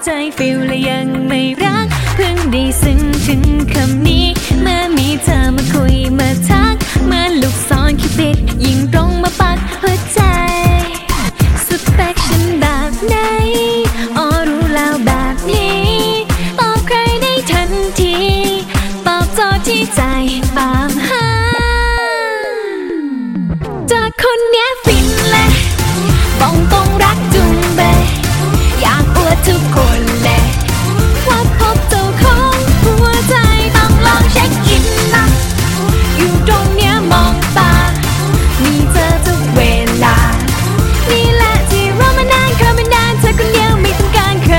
ใจฟิลและยังไม่รักเพิ่งได้ซึ้งถึงคำนี้เมื่อมีเธอมาคุยมาทักเมื่อลูกศรคิดผิดยิงตรงมาปักหัวใจสเปคฉันแบบไหนอ๋อรู้แล้วแบบนี้ตอบใครได้ทันทีตอบโจทย์ที่ใจตามหาจากคนเนี้ยฟินเลยบอกตรงรักจุงเบยอยากอวดทุกคนเลยว่าพบเจ้าของหัวใจต้องลองเช็คอินนะอยู่ตรงเนี้ยมองตามีเธอทุกเวลานี่แหละที่รอมานานคอยมานานเธอคนเดียวไม่ต้องการใคร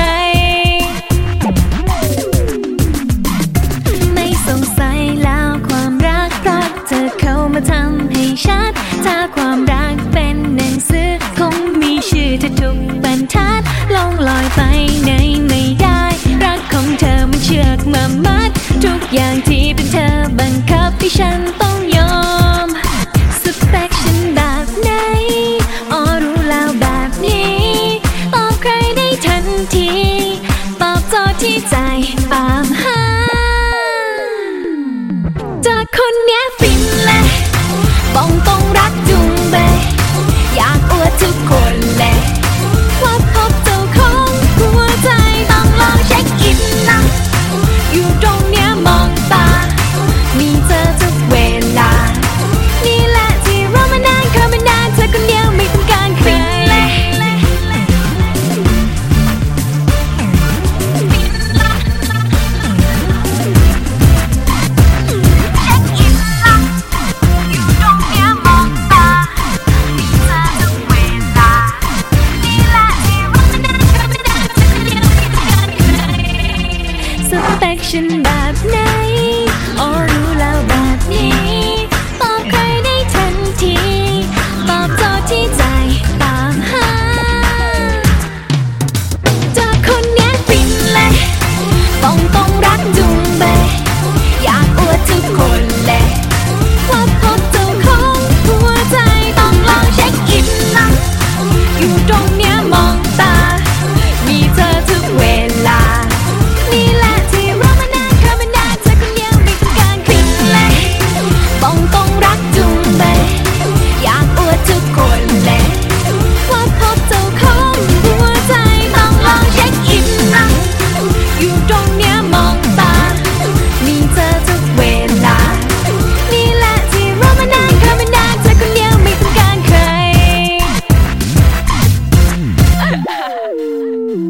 ไม่สงสัยแล้วความรักเพราะเธอเข้ามาทำให้ชัดถ้าความรักเป็นหนังสือคงมีชื่อเธอทุกบรรทัดล่องลอยไปไหนไม่ได้รักของเธอมันเชือกมามัดทุกอย่างที่เป็นเธอบังคับให้ฉันต้องยอมสเปคฉันแบบไหนอ๋อรู้แล้วแบบนี้ตอบใครได้ทันทีตอบโจทย์ที่ใจตามหาจากคนเนี้ยฟินเลยบอกตรงรักจุงเบยอยากอวดทุกคน